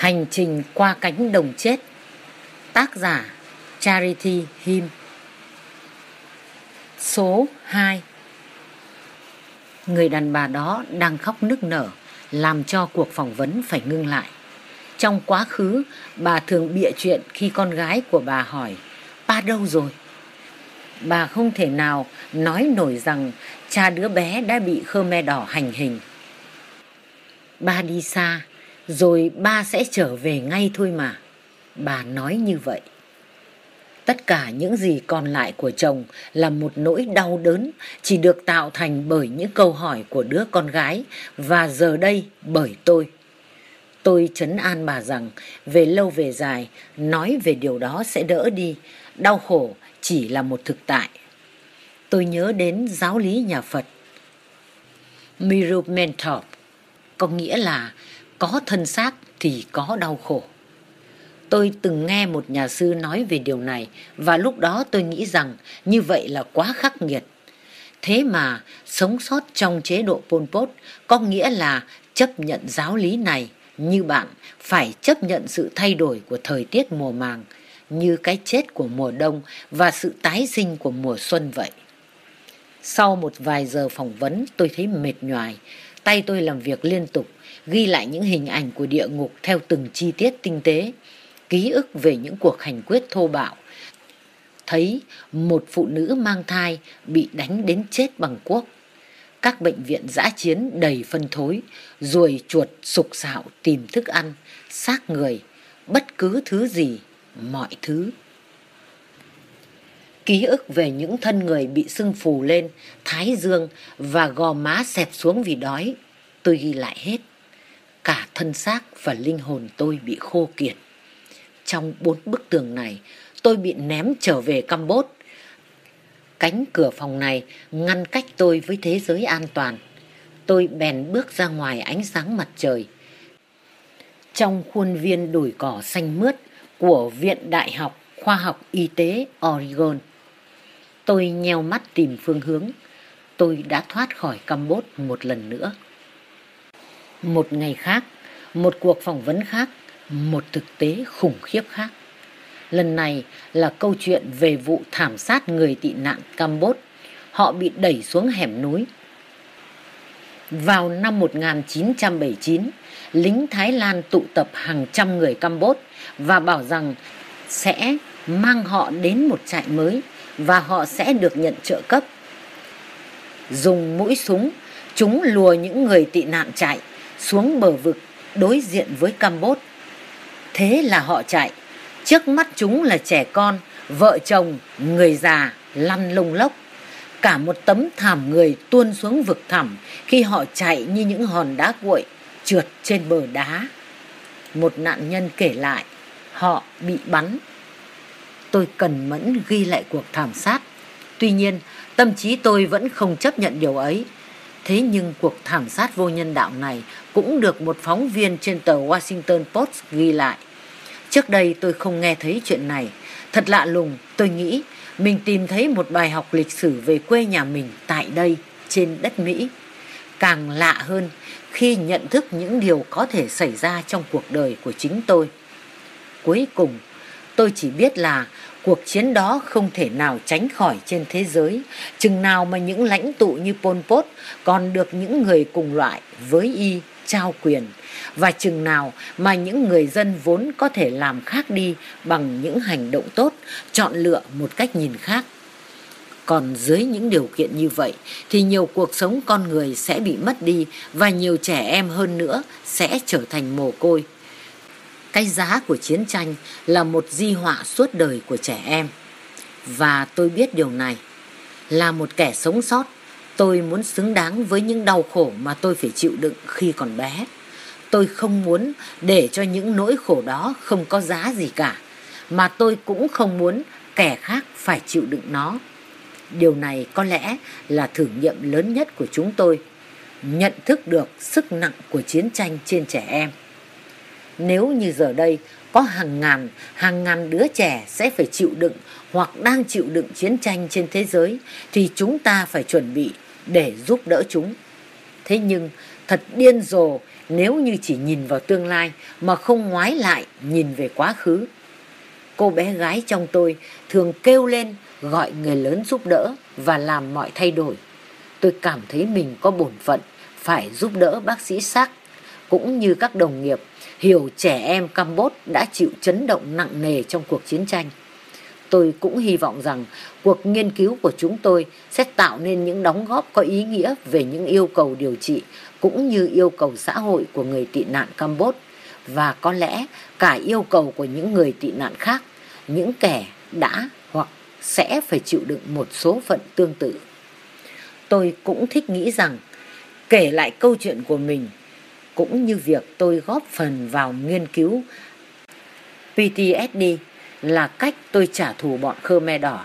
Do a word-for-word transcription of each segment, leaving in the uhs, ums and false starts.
Hành trình qua cánh đồng chết. Tác giả Charity Him. Số hai. Người đàn bà đó đang khóc nức nở, làm cho cuộc phỏng vấn phải ngưng lại. Trong quá khứ, bà thường bịa chuyện khi con gái của bà hỏi: "Ba đâu rồi?" Bà không thể nào nói nổi rằng cha đứa bé đã bị Khmer Đỏ hành hình. "Ba đi xa, rồi ba sẽ trở về ngay thôi mà." Bà nói như vậy. Tất cả những gì còn lại của chồng là một nỗi đau đớn chỉ được tạo thành bởi những câu hỏi của đứa con gái, và giờ đây bởi tôi. Tôi trấn an bà rằng về lâu về dài, nói về điều đó sẽ đỡ đi, đau khổ chỉ là một thực tại. Tôi nhớ đến giáo lý nhà Phật Miru Mentor, có nghĩa là có thân xác thì có đau khổ. Tôi từng nghe một nhà sư nói về điều này, và lúc đó tôi nghĩ rằng như vậy là quá khắc nghiệt. Thế mà sống sót trong chế độ Pol Pot có nghĩa là chấp nhận giáo lý này như bạn phải chấp nhận sự thay đổi của thời tiết mùa màng, như cái chết của mùa đông và sự tái sinh của mùa xuân vậy. Sau một vài giờ phỏng vấn, tôi thấy mệt nhoài. Tay tôi làm việc liên tục, ghi lại những hình ảnh của địa ngục theo từng chi tiết tinh tế, ký ức về những cuộc hành quyết thô bạo. Thấy một phụ nữ mang thai bị đánh đến chết bằng cuốc, các bệnh viện dã chiến đầy phân thối, ruồi chuột sục sạo tìm thức ăn, xác người, bất cứ thứ gì, mọi thứ. Ký ức về những thân người bị sưng phù lên, thái dương và gò má xẹp xuống vì đói, tôi ghi lại hết. Cả thân xác và linh hồn tôi bị khô kiệt. Trong bốn bức tường này, tôi bị ném trở về Campuchia. Cánh cửa phòng này ngăn cách tôi với thế giới an toàn. Tôi bèn bước ra ngoài ánh sáng mặt trời. Trong khuôn viên đồi cỏ xanh mướt của Viện Đại học Khoa học Y tế Oregon, tôi nheo mắt tìm phương hướng. Tôi đã thoát khỏi Campuchia một lần nữa. Một ngày khác, một cuộc phỏng vấn khác, một thực tế khủng khiếp khác. Lần này là câu chuyện về vụ thảm sát người tị nạn Campuchia. Họ bị đẩy xuống hẻm núi. Vào năm một nghìn chín trăm bảy mươi chín, lính Thái Lan tụ tập hàng trăm người Campuchia và bảo rằng sẽ mang họ đến một trại mới và họ sẽ được nhận trợ cấp. Dùng mũi súng, chúng lùa những người tị nạn chạy xuống bờ vực đối diện với Campuchia. Thế là họ chạy. Trước mắt chúng là trẻ con, vợ chồng, người già lăn lông lốc. Cả một tấm thảm người tuôn xuống vực thẳm khi họ chạy như những hòn đá cuội trượt trên bờ đá. Một nạn nhân kể lại, họ bị bắn. Tôi cẩn mẫn ghi lại cuộc thảm sát. Tuy nhiên, tâm trí tôi vẫn không chấp nhận điều ấy. Thế nhưng cuộc thảm sát vô nhân đạo này cũng được một phóng viên trên tờ Washington Post ghi lại. Trước đây tôi không nghe thấy chuyện này. Thật lạ lùng, tôi nghĩ mình tìm thấy một bài học lịch sử về quê nhà mình tại đây, trên đất Mỹ. Càng lạ hơn khi nhận thức những điều có thể xảy ra trong cuộc đời của chính tôi. Cuối cùng, tôi chỉ biết là cuộc chiến đó không thể nào tránh khỏi trên thế giới, chừng nào mà những lãnh tụ như Pol Pot còn được những người cùng loại với y trao quyền, và chừng nào mà những người dân vốn có thể làm khác đi bằng những hành động tốt, chọn lựa một cách nhìn khác. Còn dưới những điều kiện như vậy thì nhiều cuộc sống con người sẽ bị mất đi, và nhiều trẻ em hơn nữa sẽ trở thành mồ côi. Cái giá của chiến tranh là một di họa suốt đời của trẻ em. Và tôi biết điều này. Là một kẻ sống sót, tôi muốn xứng đáng với những đau khổ mà tôi phải chịu đựng khi còn bé. Tôi không muốn để cho những nỗi khổ đó không có giá gì cả, mà tôi cũng không muốn kẻ khác phải chịu đựng nó. Điều này có lẽ là thử nghiệm lớn nhất của chúng tôi, nhận thức được sức nặng của chiến tranh trên trẻ em. Nếu như giờ đây có hàng ngàn, hàng ngàn đứa trẻ sẽ phải chịu đựng hoặc đang chịu đựng chiến tranh trên thế giới, thì chúng ta phải chuẩn bị để giúp đỡ chúng. Thế nhưng Thật điên rồ nếu như chỉ nhìn vào tương lai mà không ngoái lại nhìn về quá khứ. Cô bé gái trong tôi thường kêu lên gọi người lớn giúp đỡ và làm mọi thay đổi. Tôi cảm thấy mình có bổn phận phải giúp đỡ bác sĩ Sark, cũng như các đồng nghiệp hiểu trẻ em Campuchia đã chịu chấn động nặng nề trong cuộc chiến tranh. Tôi cũng hy vọng rằng cuộc nghiên cứu của chúng tôi sẽ tạo nên những đóng góp có ý nghĩa về những yêu cầu điều trị cũng như yêu cầu xã hội của người tị nạn Campuchia, và có lẽ cả yêu cầu của những người tị nạn khác, những kẻ đã hoặc sẽ phải chịu đựng một số phận tương tự. Tôi cũng thích nghĩ rằng kể lại câu chuyện của mình cũng như việc tôi góp phần vào nghiên cứu pê tê ét đê là cách tôi trả thù bọn Khmer Đỏ.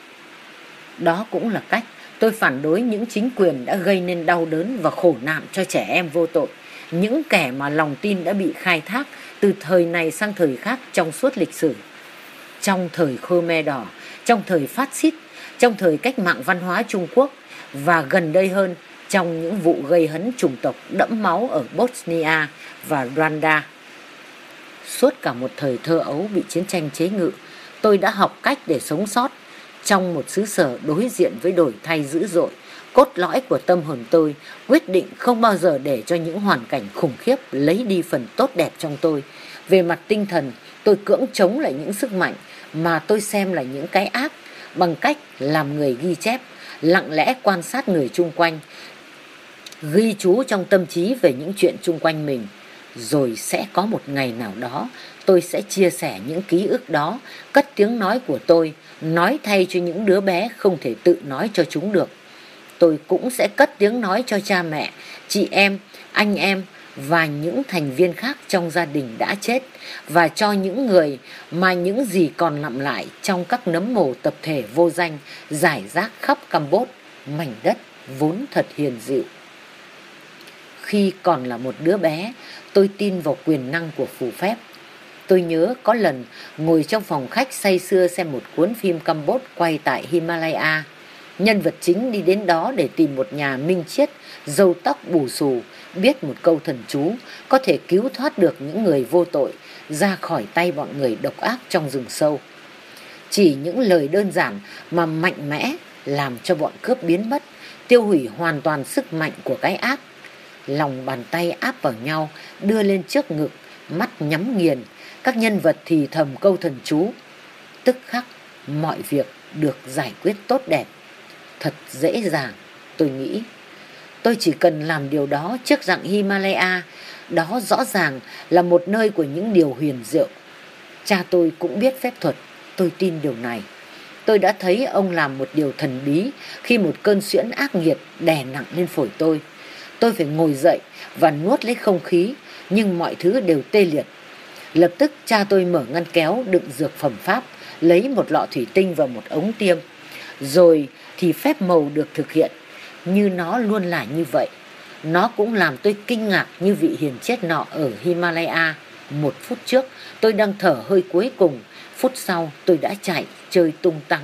Đó cũng là cách tôi phản đối những chính quyền đã gây nên đau đớn và khổ nạn cho trẻ em vô tội, những kẻ mà lòng tin đã bị khai thác từ thời này sang thời khác trong suốt lịch sử. Trong thời Khmer Đỏ, trong thời phát xít, trong thời cách mạng văn hóa Trung Quốc, và gần đây hơn trong những vụ gây hấn chủng tộc đẫm máu ở Bosnia và Rwanda. Suốt cả một thời thơ ấu bị chiến tranh chế ngự, tôi đã học cách để sống sót trong một xứ sở đối diện với đổi thay dữ dội. Cốt lõi của tâm hồn tôi quyết định không bao giờ để cho những hoàn cảnh khủng khiếp lấy đi phần tốt đẹp trong tôi. Về mặt tinh thần, tôi cưỡng chống lại những sức mạnh mà tôi xem là những cái ác bằng cách làm người ghi chép, lặng lẽ quan sát người chung quanh, ghi chú trong tâm trí về những chuyện chung quanh mình. Rồi sẽ có một ngày nào đó tôi sẽ chia sẻ những ký ức đó, cất tiếng nói của tôi, nói thay cho những đứa bé không thể tự nói cho chúng được. Tôi cũng sẽ cất tiếng nói cho cha mẹ, chị em, anh em và những thành viên khác trong gia đình đã chết, và cho những người mà những gì còn lặm lại trong các nấm mồ tập thể vô danh rải rác khắp Campuchia, mảnh đất vốn thật hiền dịu. Khi còn là một đứa bé, tôi tin vào quyền năng của phù phép. Tôi nhớ có lần ngồi trong phòng khách say sưa xem một cuốn phim Campuchia quay tại Himalaya. Nhân vật chính đi đến đó để tìm một nhà minh triết, râu tóc bù xù, biết một câu thần chú có thể cứu thoát được những người vô tội ra khỏi tay bọn người độc ác trong rừng sâu. Chỉ những lời đơn giản mà mạnh mẽ làm cho bọn cướp biến mất, tiêu hủy hoàn toàn sức mạnh của cái ác. Lòng bàn tay áp vào nhau, đưa lên trước ngực, mắt nhắm nghiền, các nhân vật thì thầm câu thần chú. Tức khắc mọi việc được giải quyết tốt đẹp. Thật dễ dàng, tôi nghĩ. Tôi chỉ cần làm điều đó trước dặng Himalaya. Đó rõ ràng là một nơi của những điều huyền diệu. Cha tôi cũng biết phép thuật, tôi tin điều này. Tôi đã thấy ông làm một điều thần bí khi một cơn suyễn ác nghiệt đè nặng lên phổi tôi. Tôi phải ngồi dậy và nuốt lấy không khí, nhưng mọi thứ đều tê liệt. Lập tức cha tôi mở ngăn kéo đựng dược phẩm Pháp, lấy một lọ thủy tinh và một ống tiêm. Rồi thì phép màu được thực hiện, như nó luôn là như vậy. Nó cũng làm tôi kinh ngạc như vị hiền triết nọ ở Himalaya. Một phút trước tôi đang thở hơi cuối cùng, phút sau tôi đã chạy chơi tung tăng.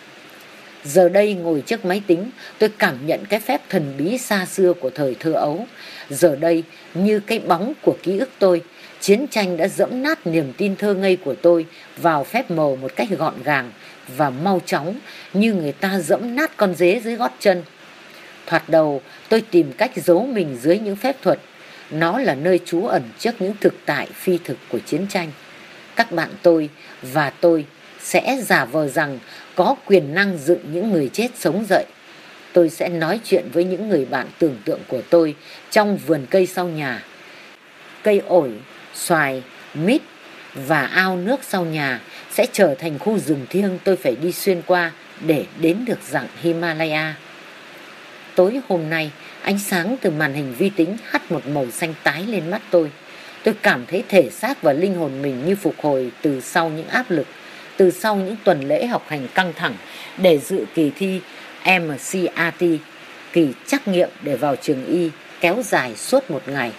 Giờ đây ngồi trước máy tính, tôi cảm nhận cái phép thần bí xa xưa của thời thơ ấu. Giờ đây, như cái bóng của ký ức tôi, chiến tranh đã dẫm nát niềm tin thơ ngây của tôi vào phép màu một cách gọn gàng và mau chóng, như người ta dẫm nát con dế dưới gót chân. Thoạt đầu, tôi tìm cách giấu mình dưới những phép thuật. Nó là nơi trú ẩn trước những thực tại phi thực của chiến tranh. Các bạn tôi và tôi sẽ giả vờ rằng có quyền năng dựng những người chết sống dậy. Tôi sẽ nói chuyện với những người bạn tưởng tượng của tôi trong vườn cây sau nhà. Cây ổi, xoài, mít và ao nước sau nhà sẽ trở thành khu rừng thiêng tôi phải đi xuyên qua để đến được dặng Himalaya. Tối hôm nay, ánh sáng từ màn hình vi tính hắt một màu xanh tái lên mắt tôi. Tôi cảm thấy thể xác và linh hồn mình như phục hồi từ sau những áp lực, từ sau những tuần lễ học hành căng thẳng để dự kỳ thi em xê a tê, kỳ trắc nghiệm để vào trường y kéo dài suốt một ngày.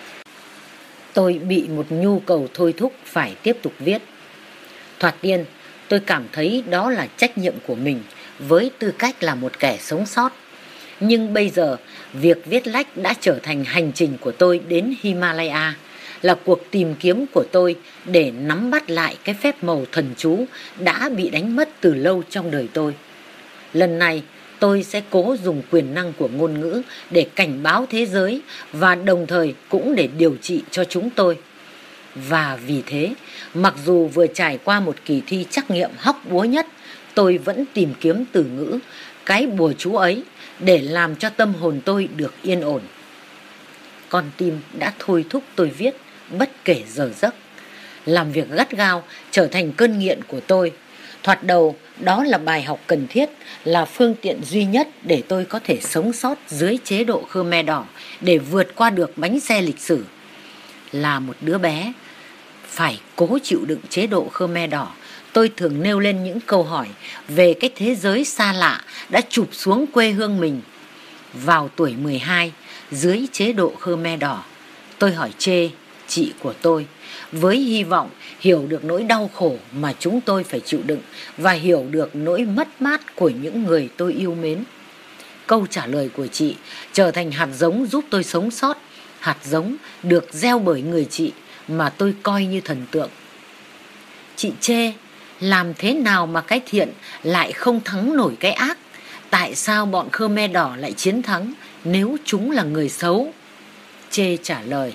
Tôi bị một nhu cầu thôi thúc phải tiếp tục viết. Thoạt tiên, tôi cảm thấy đó là trách nhiệm của mình với tư cách là một kẻ sống sót. Nhưng bây giờ, việc viết lách đã trở thành hành trình của tôi đến Himalaya, là cuộc tìm kiếm của tôi để nắm bắt lại cái phép màu thần chú đã bị đánh mất từ lâu trong đời tôi. Lần này, tôi sẽ cố dùng quyền năng của ngôn ngữ để cảnh báo thế giới và đồng thời cũng để điều trị cho chúng tôi. Và vì thế, mặc dù vừa trải qua một kỳ thi trắc nghiệm hóc búa nhất, tôi vẫn tìm kiếm từ ngữ, cái bùa chú ấy, để làm cho tâm hồn tôi được yên ổn. Con tim đã thôi thúc tôi viết bất kể giờ giấc. Làm việc gắt gao trở thành cơn nghiện của tôi. Thoạt đầu, đó là bài học cần thiết, là phương tiện duy nhất để tôi có thể sống sót dưới chế độ Khmer Đỏ, để vượt qua được bánh xe lịch sử. Là một đứa bé phải cố chịu đựng chế độ Khmer Đỏ, tôi thường nêu lên những câu hỏi về cái thế giới xa lạ đã chụp xuống quê hương mình. Vào tuổi mười hai, dưới chế độ Khmer Đỏ, tôi hỏi Chê, chị của tôi, với hy vọng hiểu được nỗi đau khổ mà chúng tôi phải chịu đựng và hiểu được nỗi mất mát của những người tôi yêu mến. Câu trả lời của chị trở thành hạt giống giúp tôi sống sót, hạt giống được gieo bởi người chị mà tôi coi như thần tượng. Chị Chê, làm thế nào mà cái thiện lại không thắng nổi cái ác? Tại sao bọn Khmer Đỏ lại chiến thắng nếu chúng là người xấu? Chê trả lời,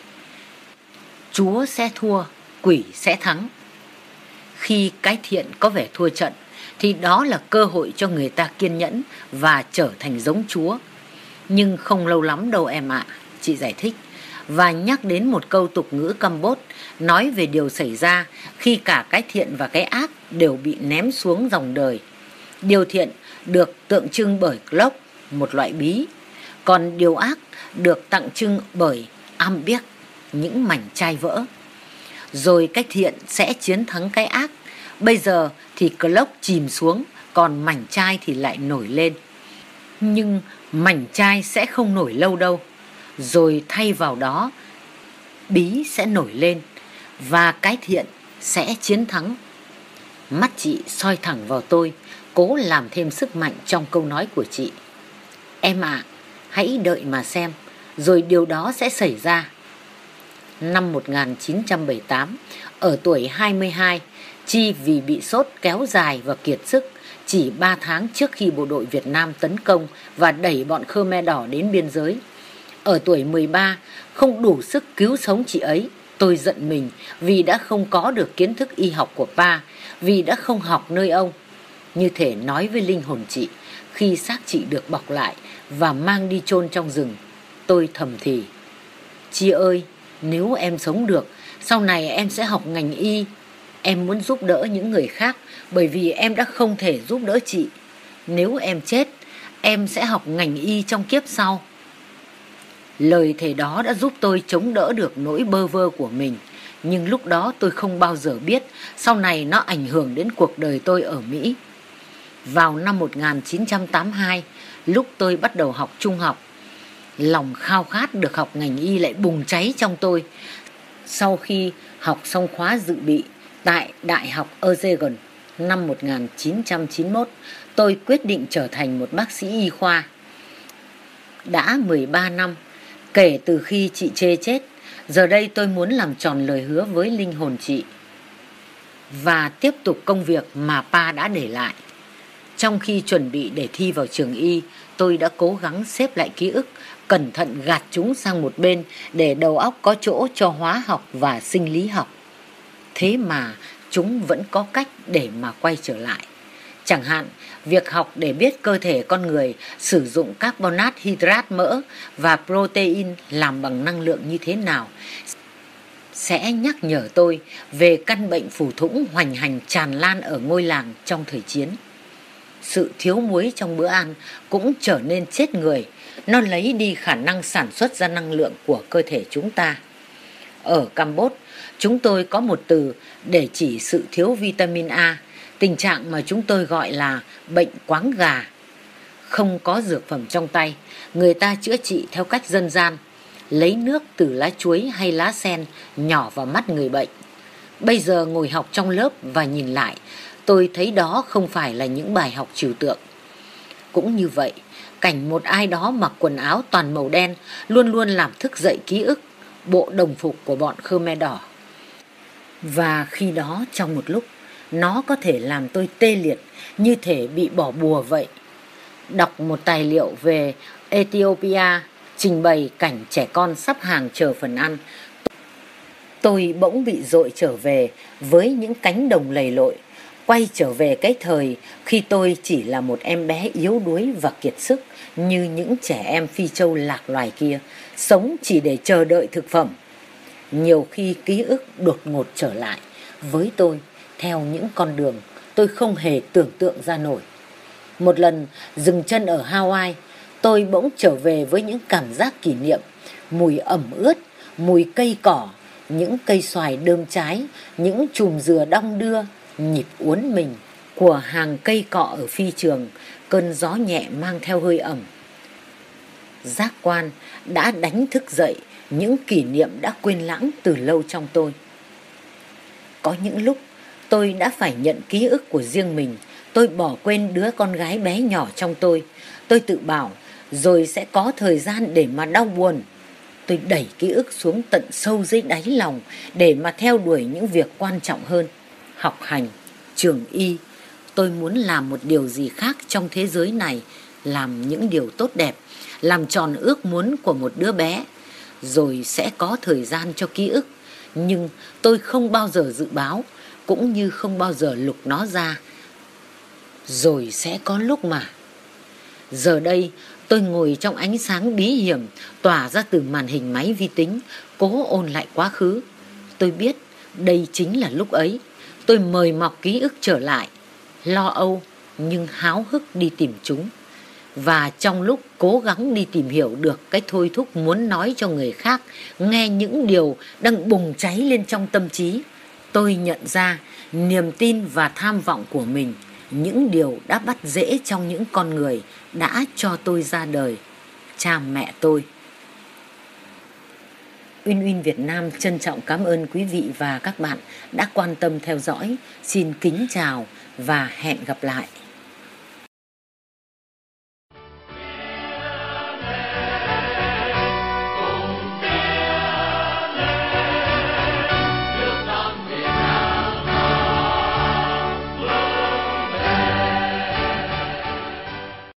Chúa sẽ thua, quỷ sẽ thắng. Khi cái thiện có vẻ thua trận, thì đó là cơ hội cho người ta kiên nhẫn và trở thành giống Chúa. Nhưng không lâu lắm đâu em ạ, à, chị giải thích. Và nhắc đến một câu tục ngữ Campuchia nói về điều xảy ra khi cả cái thiện và cái ác đều bị ném xuống dòng đời. Điều thiện được tượng trưng bởi clock, một loại bí, còn điều ác được tượng trưng bởi ambiek, những mảnh chai vỡ. Rồi cái thiện sẽ chiến thắng cái ác. Bây giờ thì clock chìm xuống, còn mảnh chai thì lại nổi lên. Nhưng mảnh chai sẽ không nổi lâu đâu. Rồi thay vào đó, bí sẽ nổi lên và cái thiện sẽ chiến thắng. Mắt chị soi thẳng vào tôi, cố làm thêm sức mạnh trong câu nói của chị. Em ạ, à, hãy đợi mà xem, rồi điều đó sẽ xảy ra. Năm một nghìn chín trăm bảy mươi tám, ở tuổi hai mươi hai, Chi vì bị sốt kéo dài và kiệt sức, chỉ ba tháng trước khi bộ đội Việt Nam tấn công và đẩy bọn Khmer Đỏ đến biên giới. Ở tuổi mười ba, không đủ sức cứu sống chị ấy, tôi giận mình vì đã không có được kiến thức y học của Pa, vì đã không học nơi ông. Như thể nói với linh hồn chị, khi xác chị được bọc lại và mang đi chôn trong rừng, tôi thầm thì, Chi ơi, nếu em sống được, sau này em sẽ học ngành y. Em muốn giúp đỡ những người khác bởi vì em đã không thể giúp đỡ chị. Nếu em chết, em sẽ học ngành y trong kiếp sau. Lời thề đó đã giúp tôi chống đỡ được nỗi bơ vơ của mình. Nhưng lúc đó tôi không bao giờ biết sau này nó ảnh hưởng đến cuộc đời tôi ở Mỹ. Vào năm một nghìn chín trăm tám mươi hai, lúc tôi bắt đầu học trung học, lòng khao khát được học ngành y lại bùng cháy trong tôi. Sau khi học xong khóa dự bị tại Đại học Erzegun năm một nghìn chín trăm chín mươi mốt, tôi quyết định trở thành một bác sĩ y khoa. Đã mười ba năm kể từ khi chị Chê chết, giờ đây tôi muốn làm tròn lời hứa với linh hồn chị và tiếp tục công việc mà Pa đã để lại. Trong khi chuẩn bị để thi vào trường y, tôi đã cố gắng xếp lại ký ức, cẩn thận gạt chúng sang một bên để đầu óc có chỗ cho hóa học và sinh lý học. Thế mà chúng vẫn có cách để mà quay trở lại. Chẳng hạn, việc học để biết cơ thể con người sử dụng carbonat hydrat mỡ và protein làm bằng năng lượng như thế nào sẽ nhắc nhở tôi về căn bệnh phù thủng hoành hành tràn lan ở ngôi làng trong thời chiến. Sự thiếu muối trong bữa ăn cũng trở nên chết người. Nó lấy đi khả năng sản xuất ra năng lượng của cơ thể chúng ta. Ở Campuchia, chúng tôi có một từ để chỉ sự thiếu vitamin A, tình trạng mà chúng tôi gọi là bệnh quáng gà. Không có dược phẩm trong tay, người ta chữa trị theo cách dân gian, lấy nước từ lá chuối hay lá sen nhỏ vào mắt người bệnh. Bây giờ ngồi học trong lớp và nhìn lại, tôi thấy đó không phải là những bài học trừu tượng. Cũng như vậy, cảnh một ai đó mặc quần áo toàn màu đen luôn luôn làm thức dậy ký ức bộ đồng phục của bọn Khmer Đỏ. Và khi đó trong một lúc, nó có thể làm tôi tê liệt như thể bị bỏ bùa vậy. Đọc một tài liệu về Ethiopia trình bày cảnh trẻ con sắp hàng chờ phần ăn, tôi bỗng bị dội trở về với những cánh đồng lầy lội, quay trở về cái thời khi tôi chỉ là một em bé yếu đuối và kiệt sức như những trẻ em Phi Châu lạc loài kia, sống chỉ để chờ đợi thực phẩm. Nhiều khi ký ức đột ngột trở lại với tôi theo những con đường tôi không hề tưởng tượng ra nổi. Một lần dừng chân ở Hawaii, tôi bỗng trở về với những cảm giác kỷ niệm, mùi ẩm ướt, mùi cây cỏ, những cây xoài đơm trái, những chùm dừa đong đưa, nhịp uốn mình của hàng cây cọ ở phi trường, cơn gió nhẹ mang theo hơi ẩm. Giác quan đã đánh thức dậy những kỷ niệm đã quên lãng từ lâu trong tôi. Có những lúc tôi đã phải nhận ký ức của riêng mình, tôi bỏ quên đứa con gái bé nhỏ trong tôi. Tôi tự bảo rồi sẽ có thời gian để mà đau buồn. Tôi đẩy ký ức xuống tận sâu dưới đáy lòng để mà theo đuổi những việc quan trọng hơn. Học hành, trường y, tôi muốn làm một điều gì khác trong thế giới này, làm những điều tốt đẹp, làm tròn ước muốn của một đứa bé. Rồi sẽ có thời gian cho ký ức, nhưng tôi không bao giờ dự báo, cũng như không bao giờ lục nó ra. Rồi sẽ có lúc mà. Giờ đây, tôi ngồi trong ánh sáng bí hiểm tỏa ra từ màn hình máy vi tính, cố ôn lại quá khứ. Tôi biết đây chính là lúc ấy. Tôi mời mọc ký ức trở lại, lo âu nhưng háo hức đi tìm chúng. Và trong lúc cố gắng đi tìm hiểu được cái thôi thúc muốn nói cho người khác nghe những điều đang bùng cháy lên trong tâm trí, tôi nhận ra niềm tin và tham vọng của mình, những điều đã bắt rễ trong những con người đã cho tôi ra đời, cha mẹ tôi. Uyên Uyên Việt Nam trân trọng cảm ơn quý vị và các bạn đã quan tâm theo dõi. Xin kính chào và hẹn gặp lại.